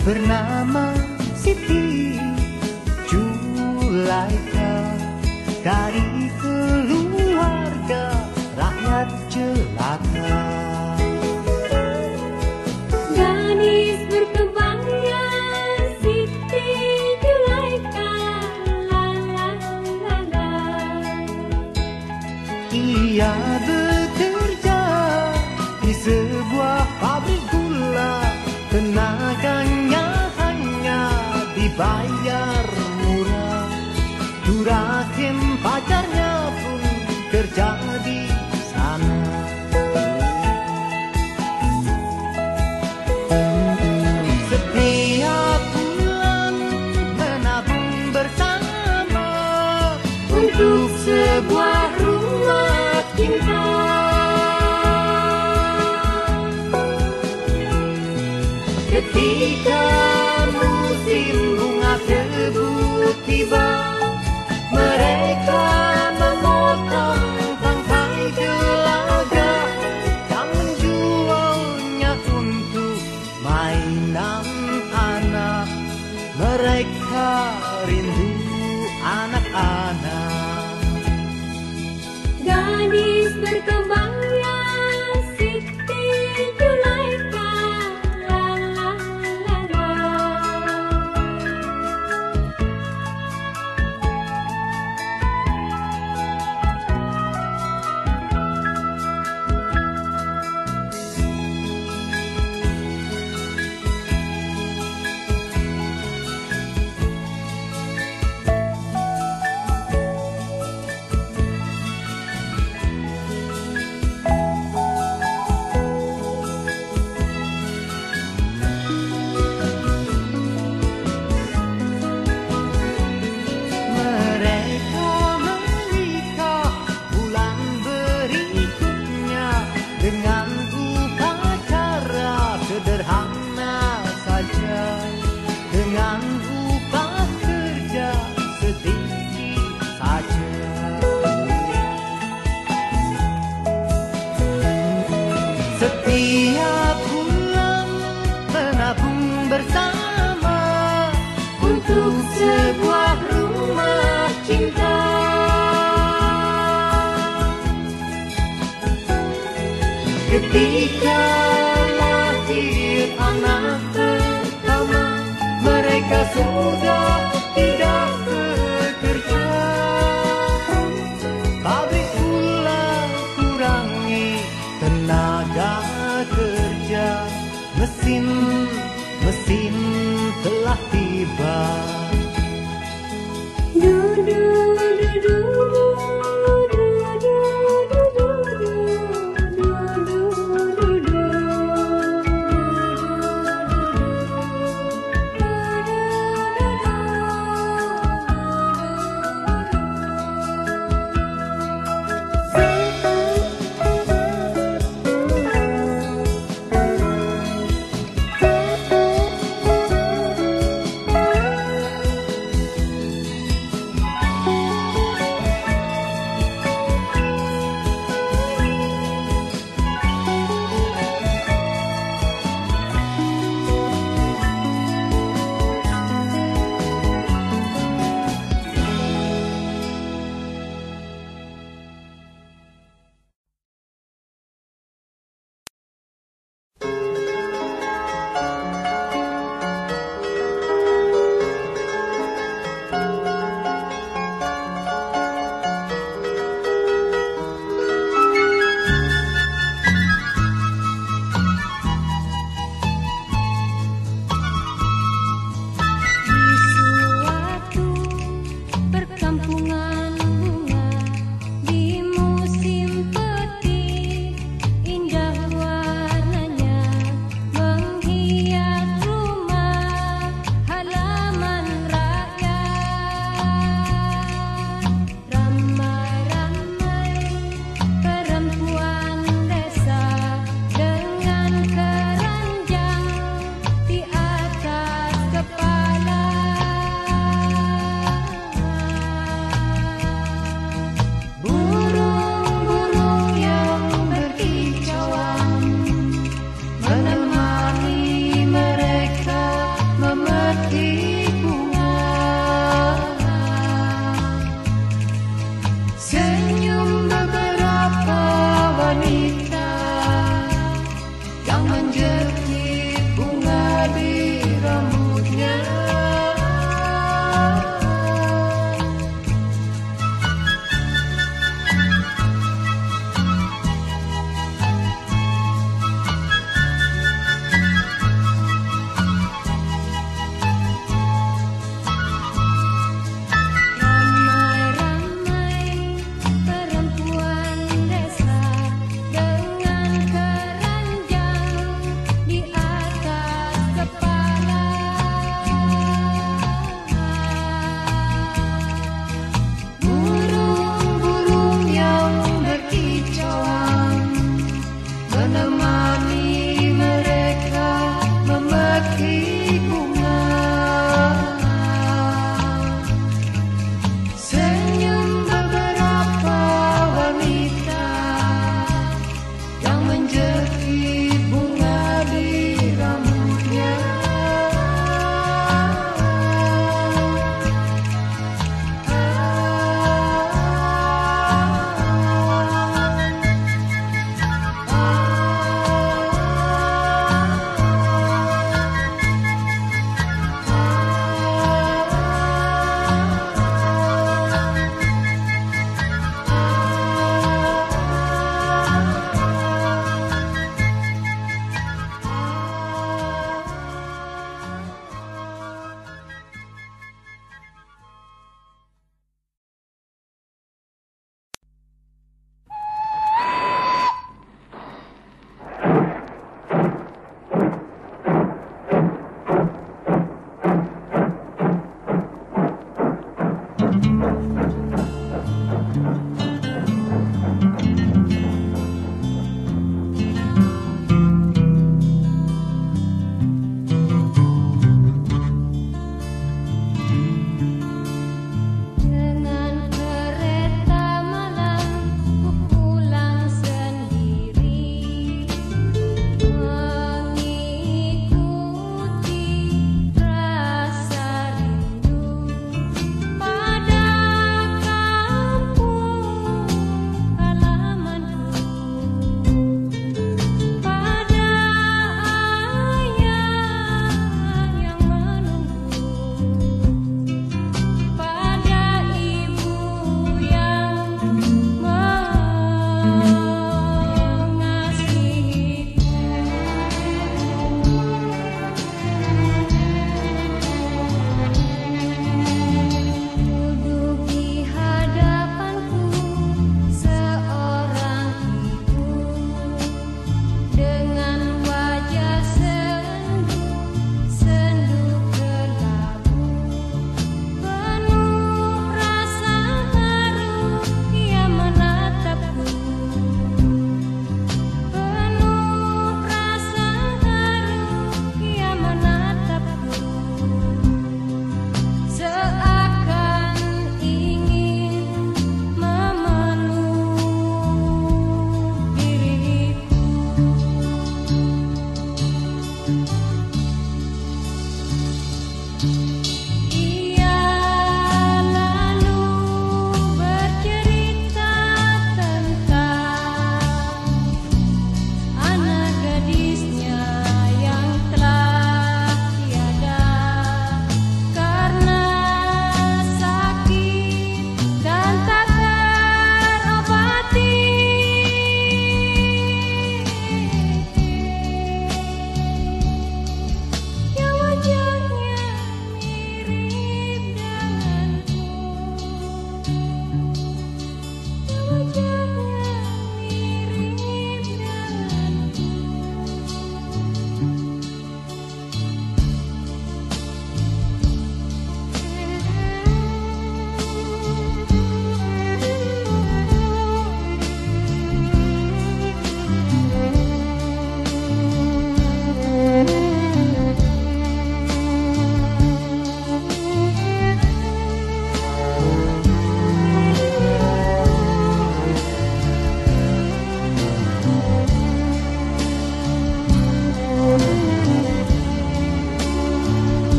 bernama Siti Julaika, dari keluarga rakyat jelata. Gadis berkembangnya Siti Julaika, la la la la. Ia bekerja di sebuah pabrik gula, tenaganya hanya dibayar murah. Juragan pacarnya pun kerja di sana. Setiap bulan menabung bersama untuk sebuah rumah cinta. Ketika musim bunga tebu tiba, mereka memotong tangkai gelaga dan menjualnya untuk mainan anak. Mereka rindu anak-anak. Gadis berkembangnya Siti Julaika, la la la la. Mereka menikah bulan berikutnya dengan upacara sederhana saja, dengan upah kerja sedikit saja. Setiap bulan menabung bersama untuk sebuah rumah cinta. Ketika lahir anak pertama, mereka sudah tidak bekerja. Pabrik gula kurangi tenaga kerja, mesin telah tiba. Du du du du du du du du du. menjepit bunga di rambutnya. Ramai-ramai perempuan desa dengan keranjang di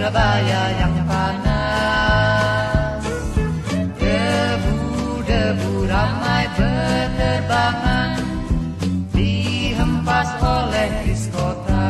Surabaya yang panas. Debu-debu ramai berterbangan, dihempas oleh bis kota.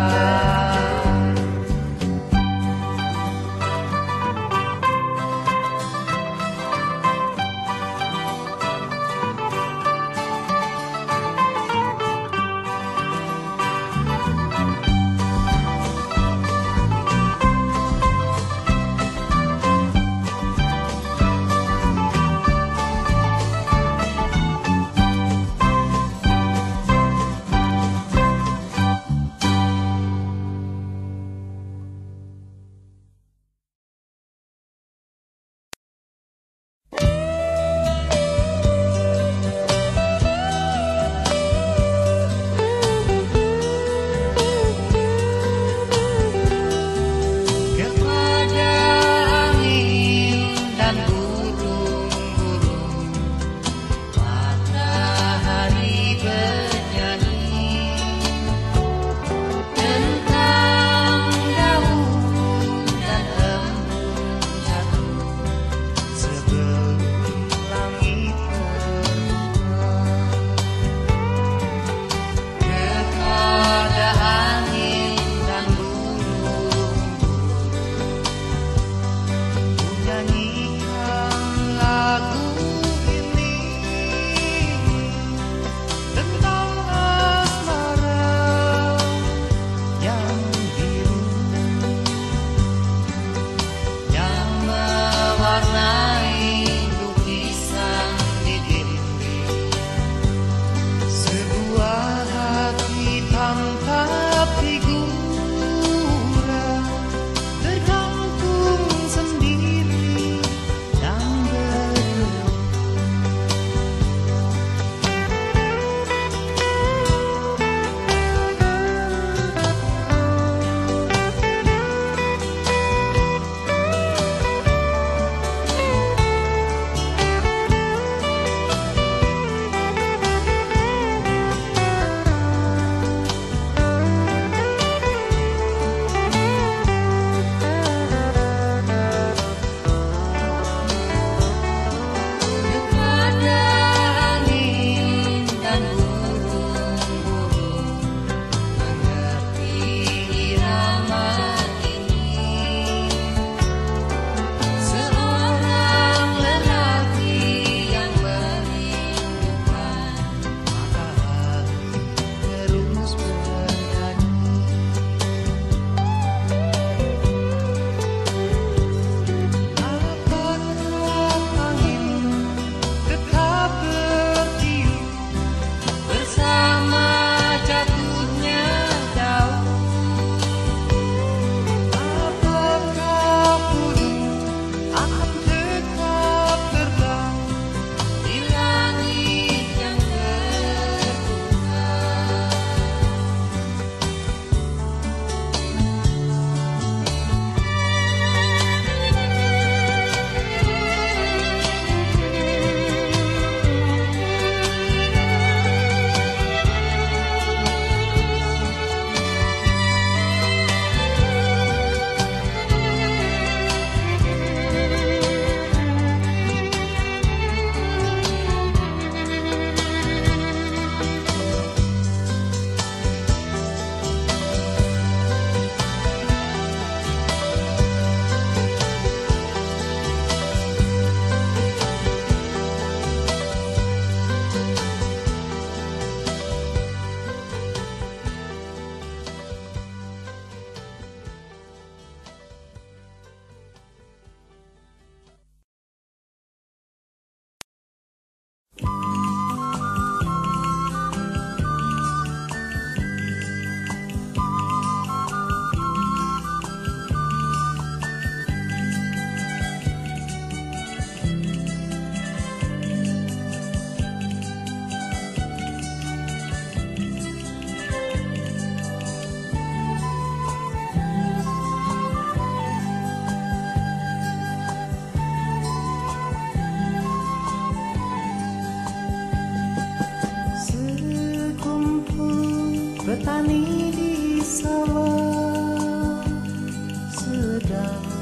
Petani di sawah sedang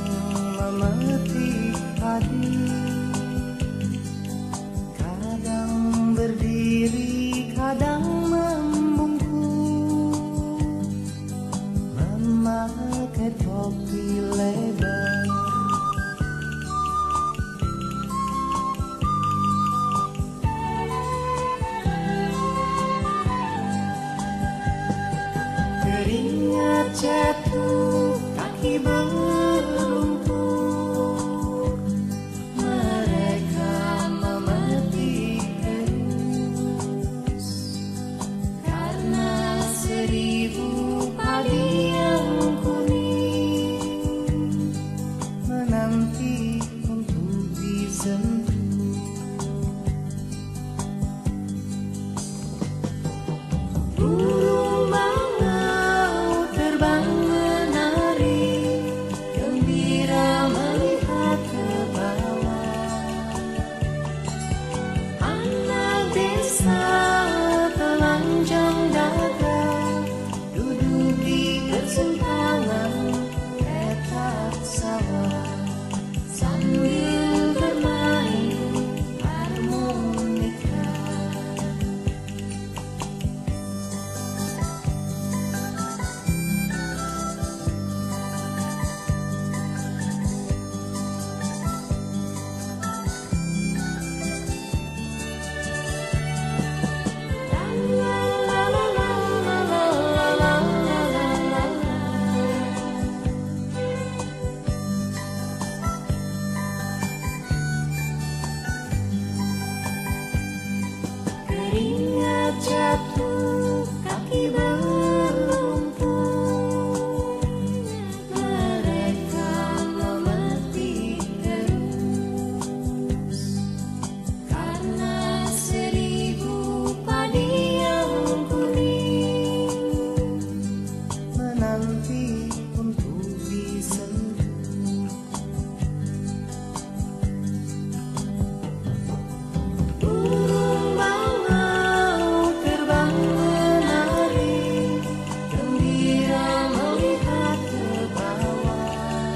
pakai topi lebar. Keringat jatuh, kaki berlumpur, mereka memetik terus karena 1000 padi yang kuning menanti untuk disentuh. Burung bangau terbang menari, gembira melihat ke bawah. Anak desa telanjang dada, duduk di persimpangan petak sawah, sambil bermain harmonika. Keringat jatuh, kaki berlumpur, mereka memetik terus karena 1000 padi yang kuning menanti untuk disentuh. Burung bangau terbang menari, gembira melihat ke bawah.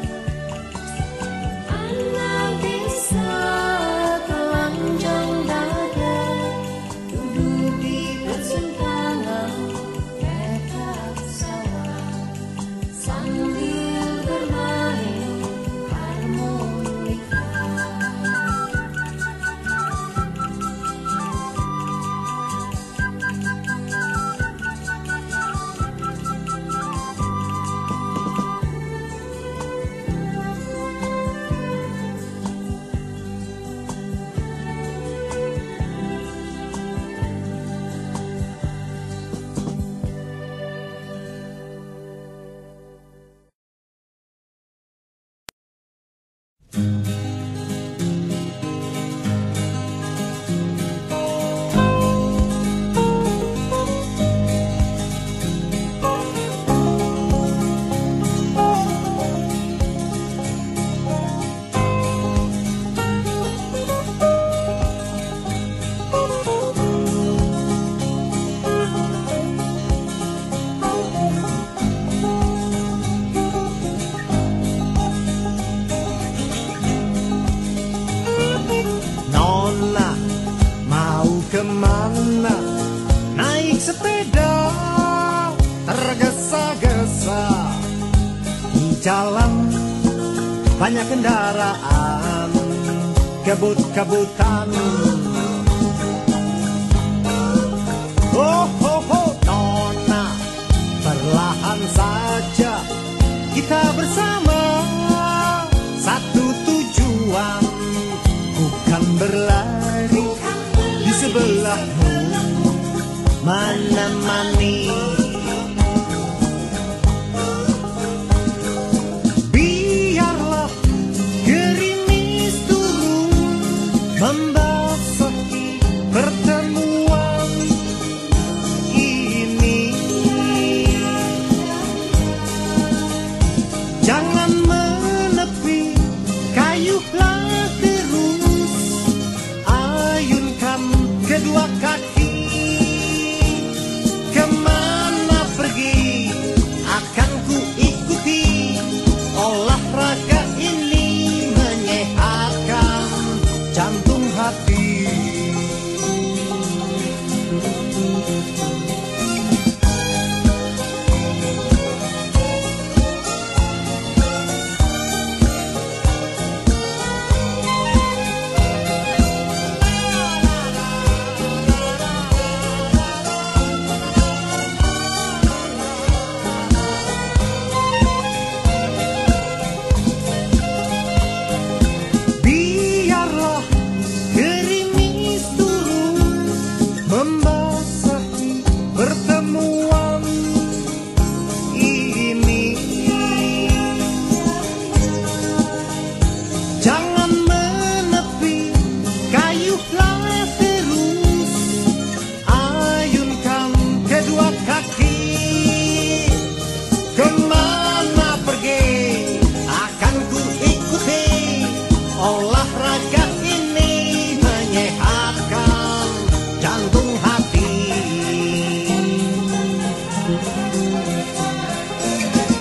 Anak desa telanjang dada, duduk di persimpangan petak sawah, sambil bermain harmonika. Nona mau kemana? Naik sepeda tergesa-gesa di jalan, banyak kendaraan, kebut-kebutan. Oh, oh, oh, Nona, perlahan saja kita bersama, satu tujuan, bukan berlari di sebelahmu, menemani. Biarlah gerimis turun membasahi pertemuan ini. Jangan menepi, kayuhlah terus, ayunkan kedua kaki kemana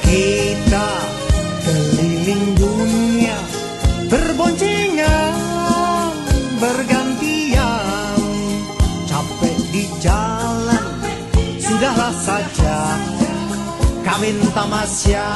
Kita keliling dunia berboncengan, bergantian. Capek di jalan, sudahlah saja kawin tamasya.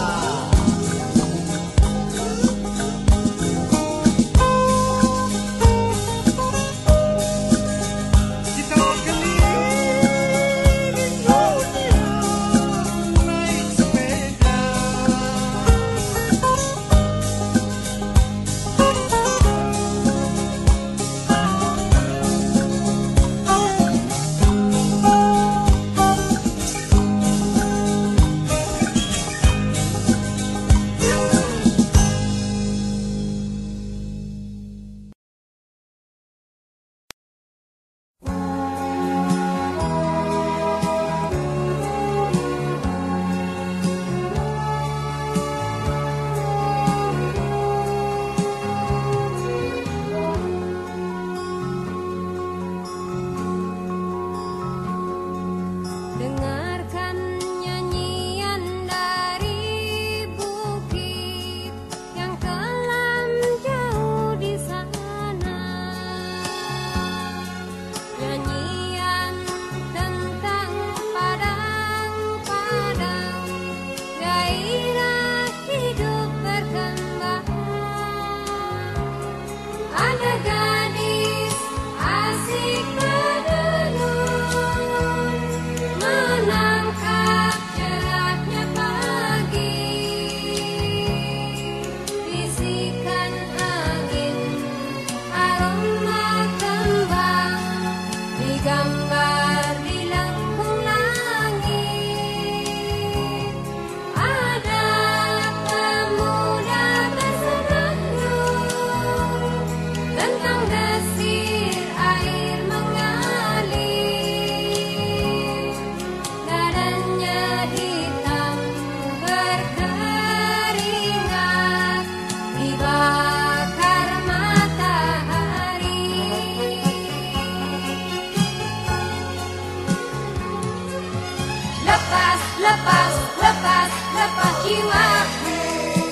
Lepas jiwaku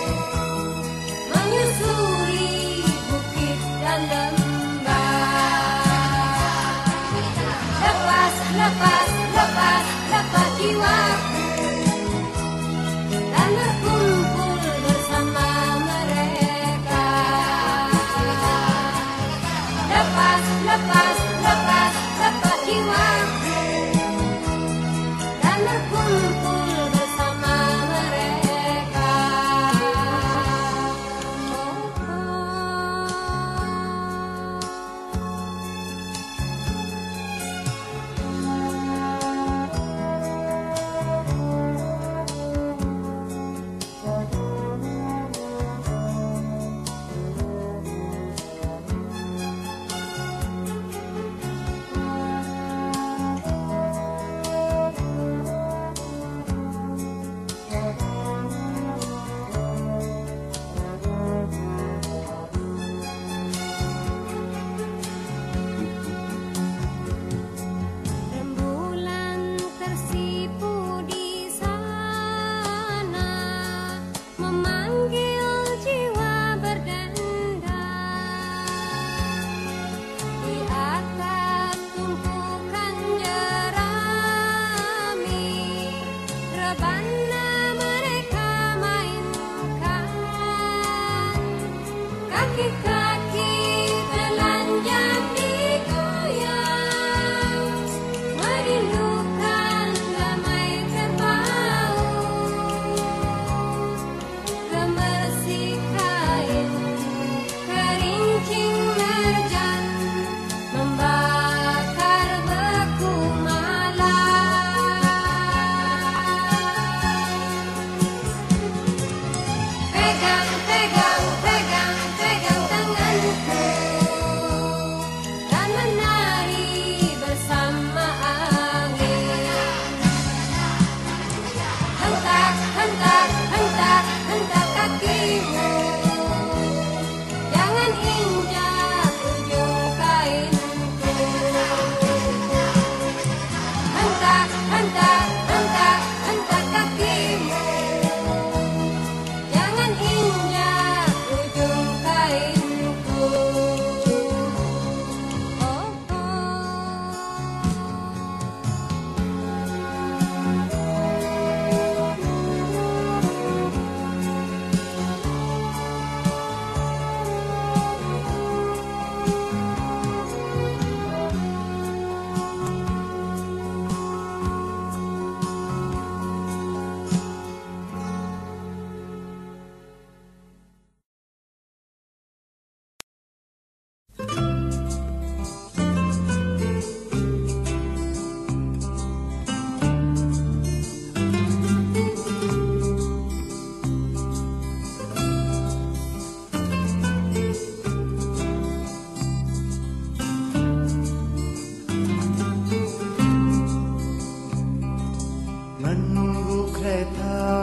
menyusuri bukit dan lembah. Lepas jiwaku dan berkumpul bersama mereka. Lepas jiwaku dan berkumpul bersama mereka. Rembulan tersipu di sana, memanggil jiwa berdendang di atas tumpukan jerami. Rebana mereka mainkan, kaki-kaki telanjang digoyang, merindukan damai kerbau. Gemersik kain kerincing merjan membakar beku malam. Pegang tangan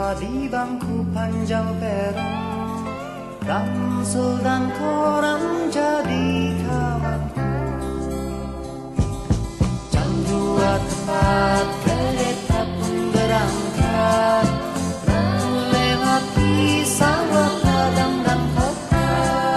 di bangku panjang peron, ransel dan koran jadi kawanku. Jam 2 tepat kereta pun berangkat, melewati sawah padang dan kota.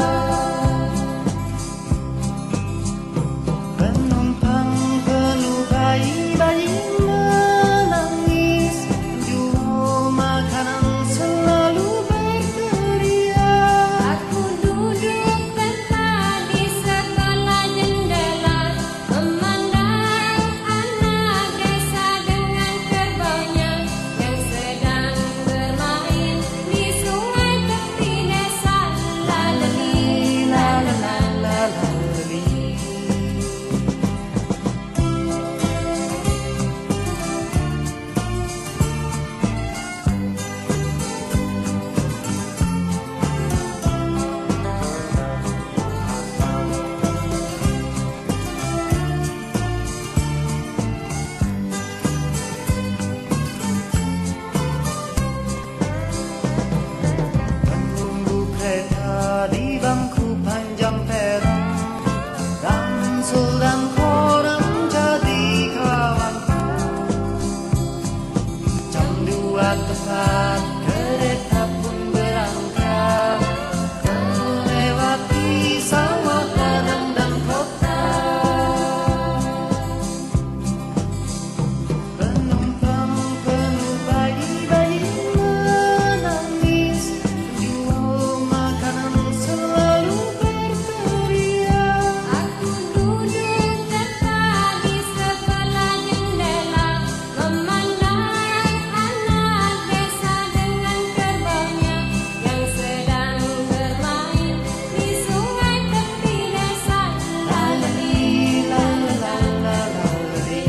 Penumpang penuh bayi-bayi menangis, jual makanan selalu berteriak. Aku duduk tepat di sebelah jendela, memandang anak desa dengan kerbaunya yang sedang bermain di sungai tepi desa. Lalali, lalali. Menunggu kereta di bangku panjang peron, ransel dan koran jadi kawanku. Jam 2 tepat kereta pun berangkat, melewati sawah padang dan kota. Penumpang penuh bayi-bayi menangis, jual makanan selalu berteriak. Aku duduk tepat di sebelah jendela, memandang anak desa dengan kerbaunya yang sedang bermain di sungai tepi desa. Lalali, lalali.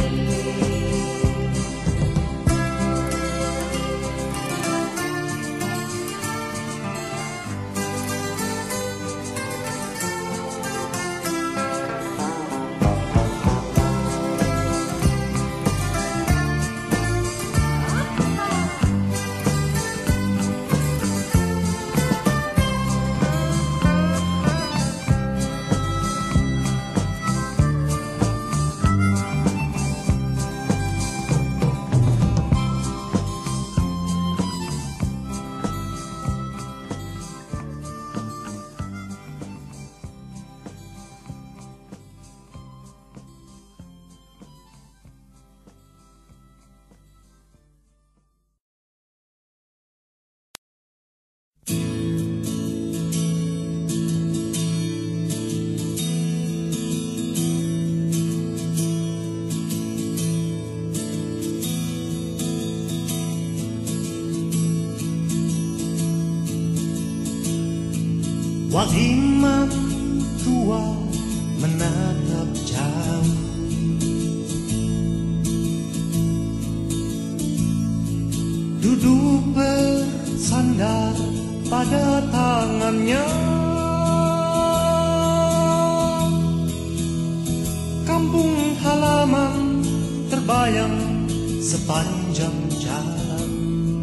Wahimam tua menatap jauh, duduk bersandar pada tangannya. Kampung halaman terbayang sepanjang jalan.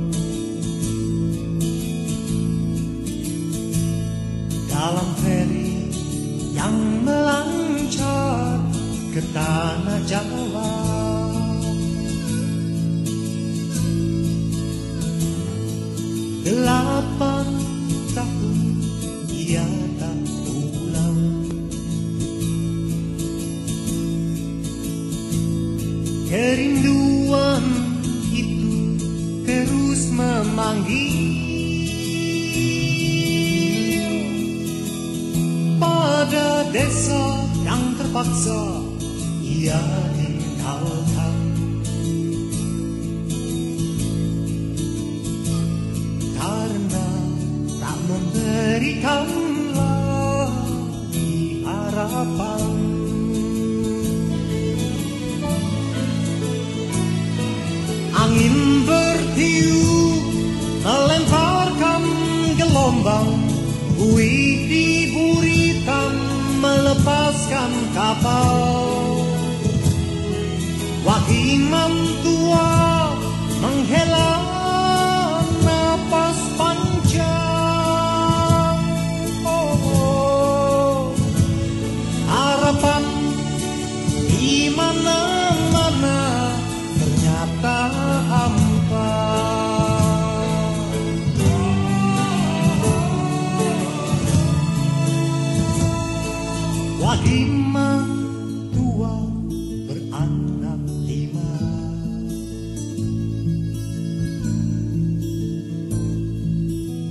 Dalam feri yang melancar ke tanah Jawa, 8 tahun ia tak pulang. Kerinduan itu terus memanggil. Pada desa yang terpaksa ia tinggalkan, karena tak memberikan lagi harapan. Angin bertiup melemparkan gelombang, buih di buritan melepaskan kapal. Wahimam tua menghela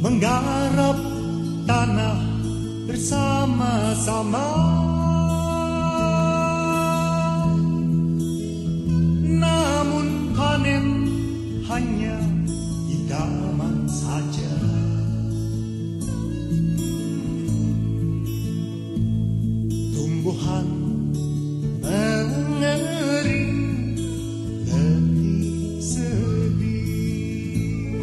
menggarap tanah bersama-sama. Namun panen hanya idaman saja. Tumbuhan mengering letih sedih.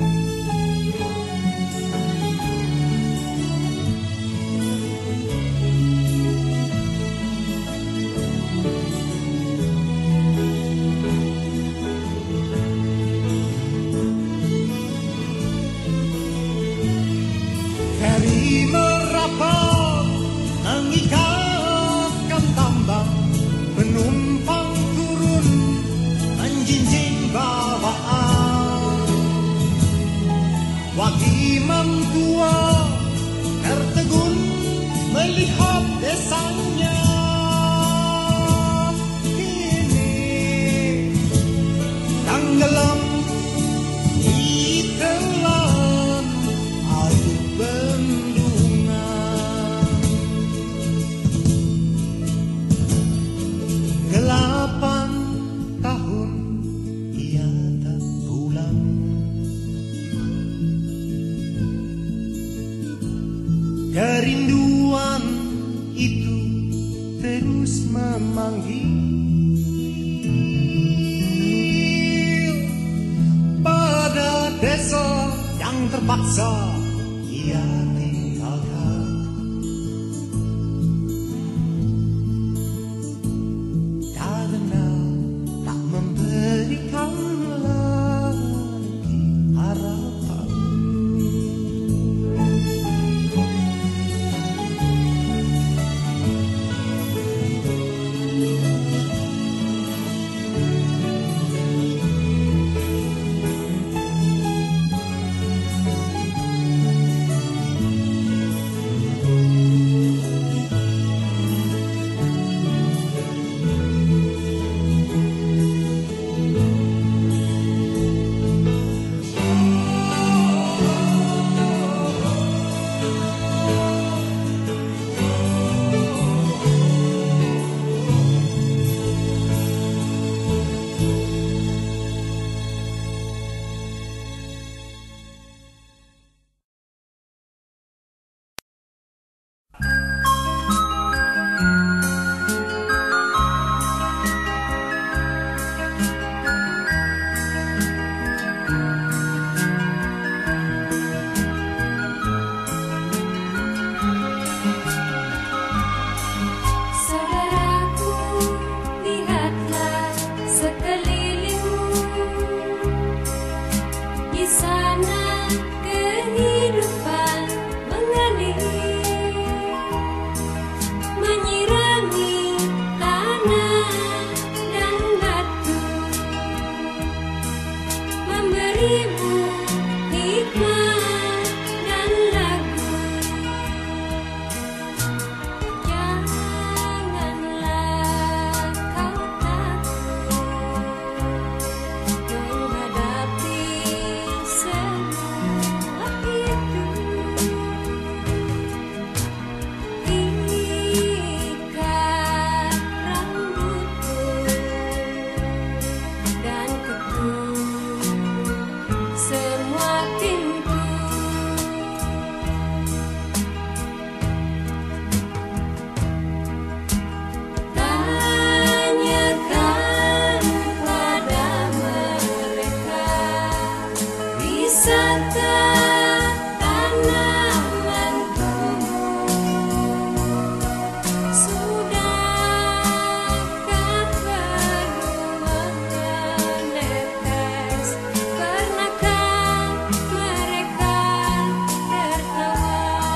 Ferry merapat mengikatkan tambang, penumpang turun menjinjing bawaan. Wakimam tua tertegun melihat desanya. Kini tenggelam di telan air bendungan. 8 tahun ia tak pulang. Kerinduan itu terus memanggil. Pada desa yang terpaksa ia tinggalkan. Karena tak memberikan lagi harapan. Saudaraku, lihatlah sekelilingmu. Di sana kehidupan mengalir, menyirami tanah dan batu, memberimu hikmat dan lagu. Janganlah kau takut menghadapi semua itu. Ikat rambutmu dan ketuk semua pintu. Tanyakan pada mereka, bisakah tanaman tumbuh? Sudahkah perlu menetes? Pernahkah mereka tertawa?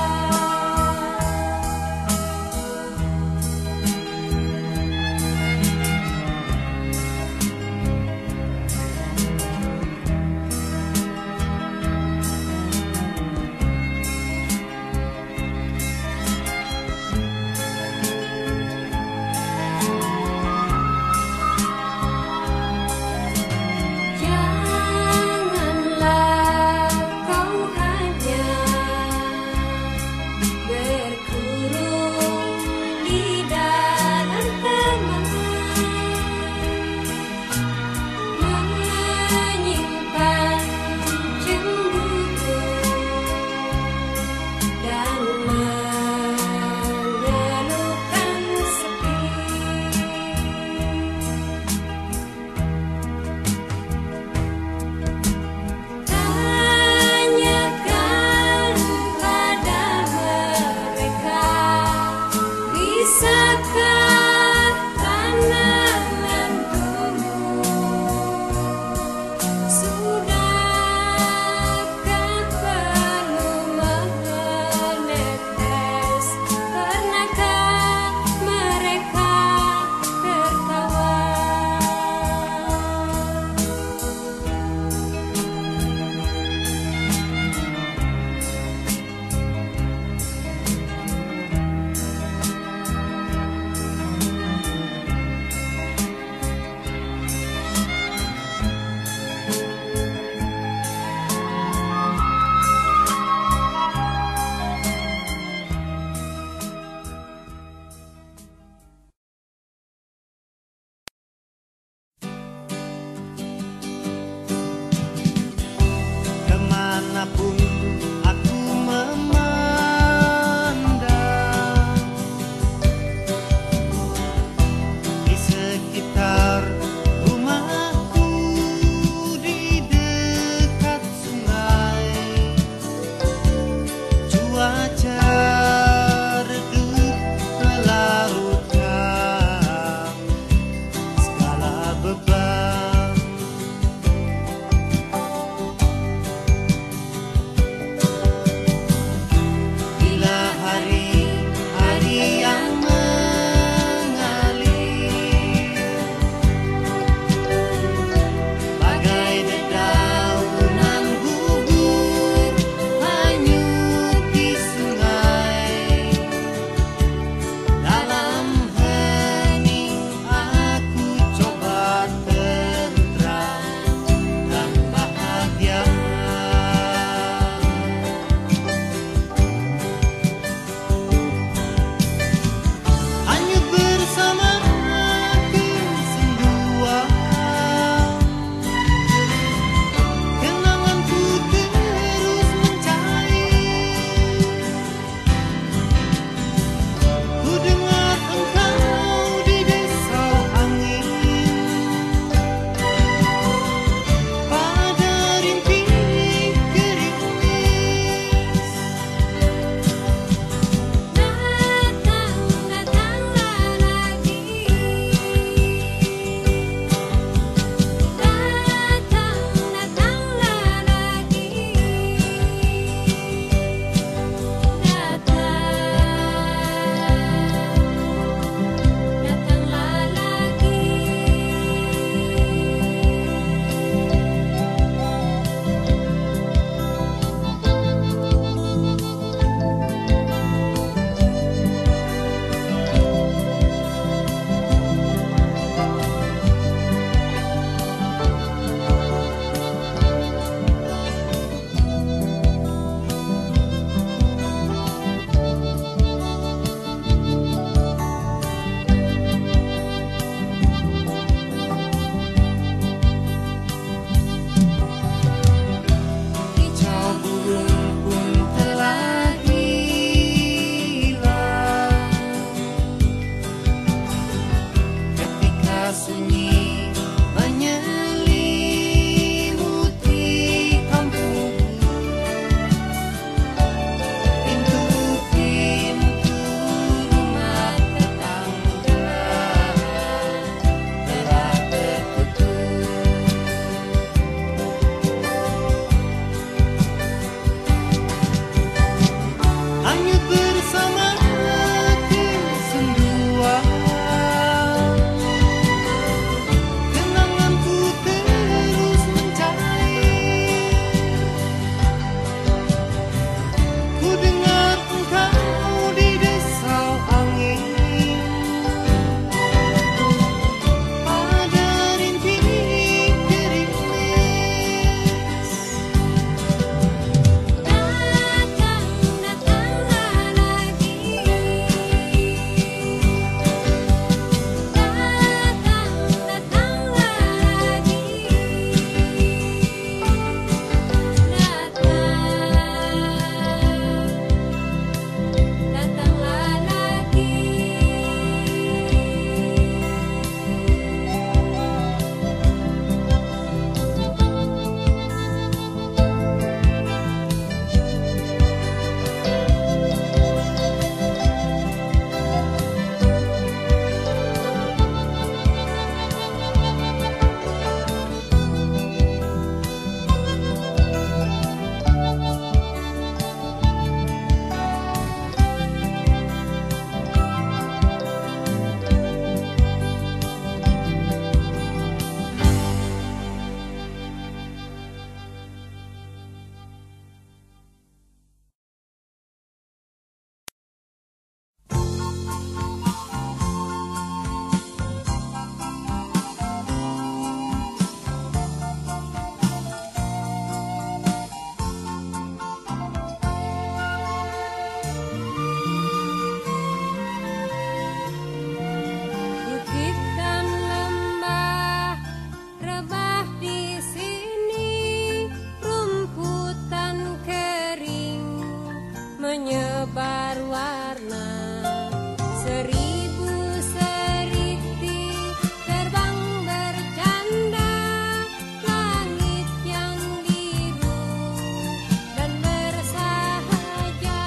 menyebar warna. Seribu seriti terbang bercanda, langit yang biru dan bersahaja.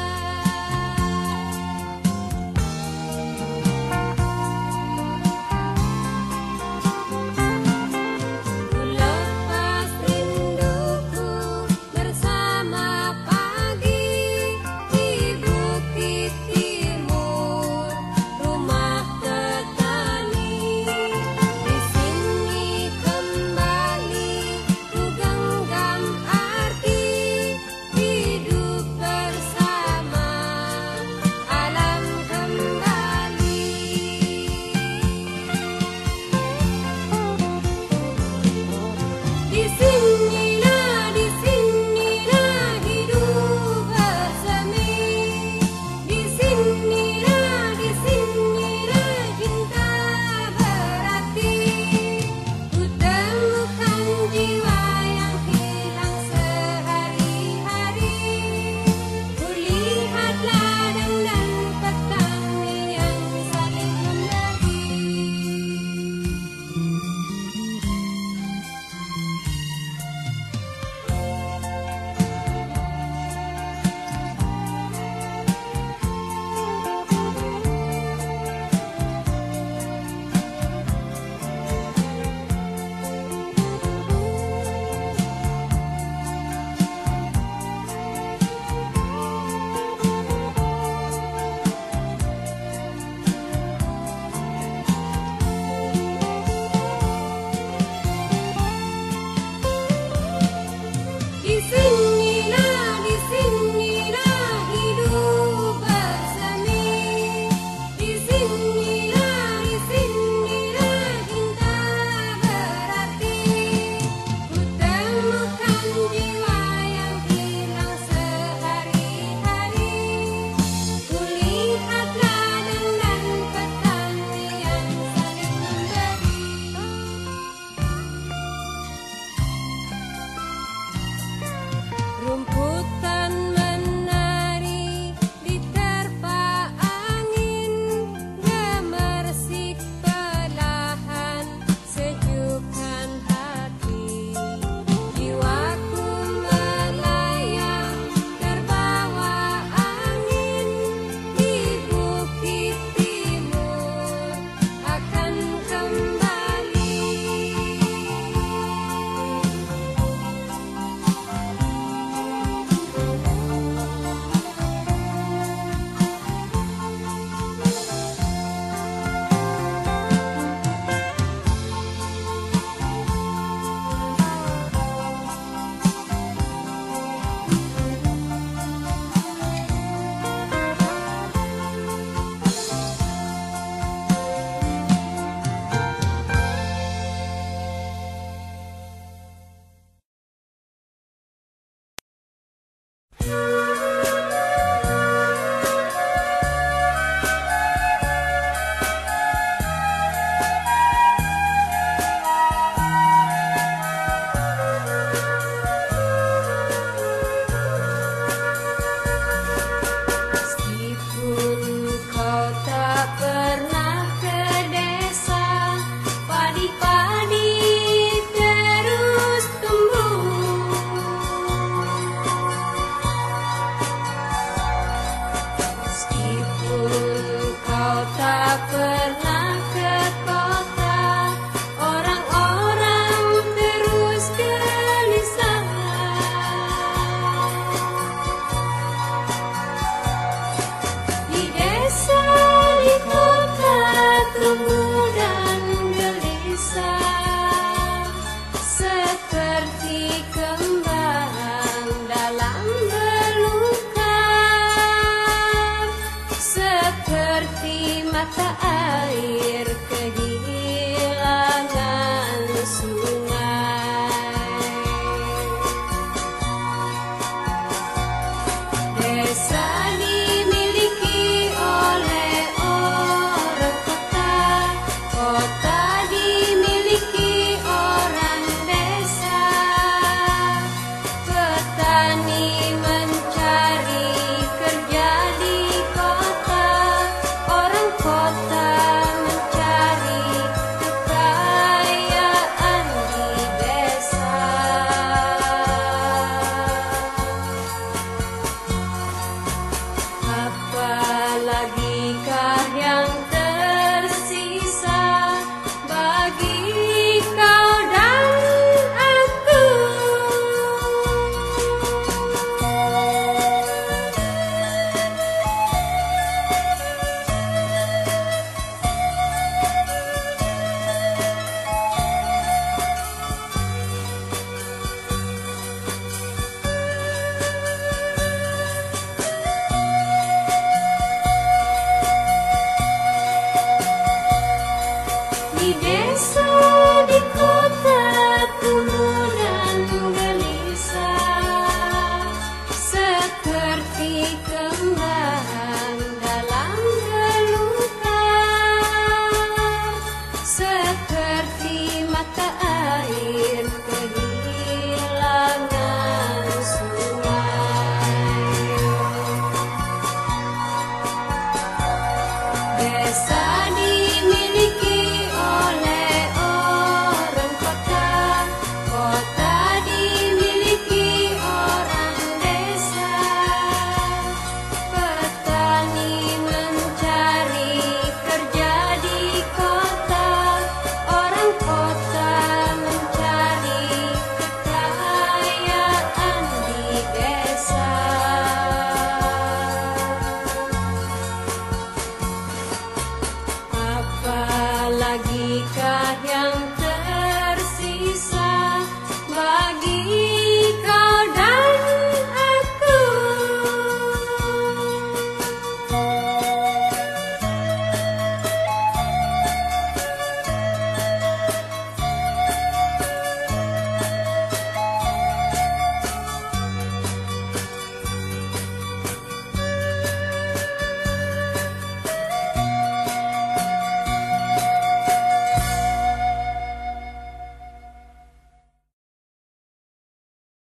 Ku lepas rinduku bersama pagi di bukit timur, rumah petani. Di sini kembali ku genggam arti hidup bersama alam kembali. Disinilah hidup bersemi. Disinilah cinta berarti. Ku temukan jiwa yang hilang sehari-hari. Ku lihat ladang dan petani yang saling memberi. Disinilah hidup bersemi. Disinilah cinta berarti. Ku temukan jiwa yang hilang sehari-hari. Ku lihat ladang dan petani yang saling memberi. Rumputan menari diterpa angin, gemersik perlahan sejukkan hati. Jiwaku melayang terbawa angin di bukit timur akan kembali. Meskipun kau tak pernah ke desa, padi-padi terus tumbuh. Meskipun kau tak pernah ke kota, orang-orang terus gelisah. Di desa, di kota, tumbuh dan gelisah, seperti kembang dalam belukar, seperti mata air kehilangan sungai. Desa dimiliki oleh orang kota, kota dimiliki orang desa. Petani mencari seperti ke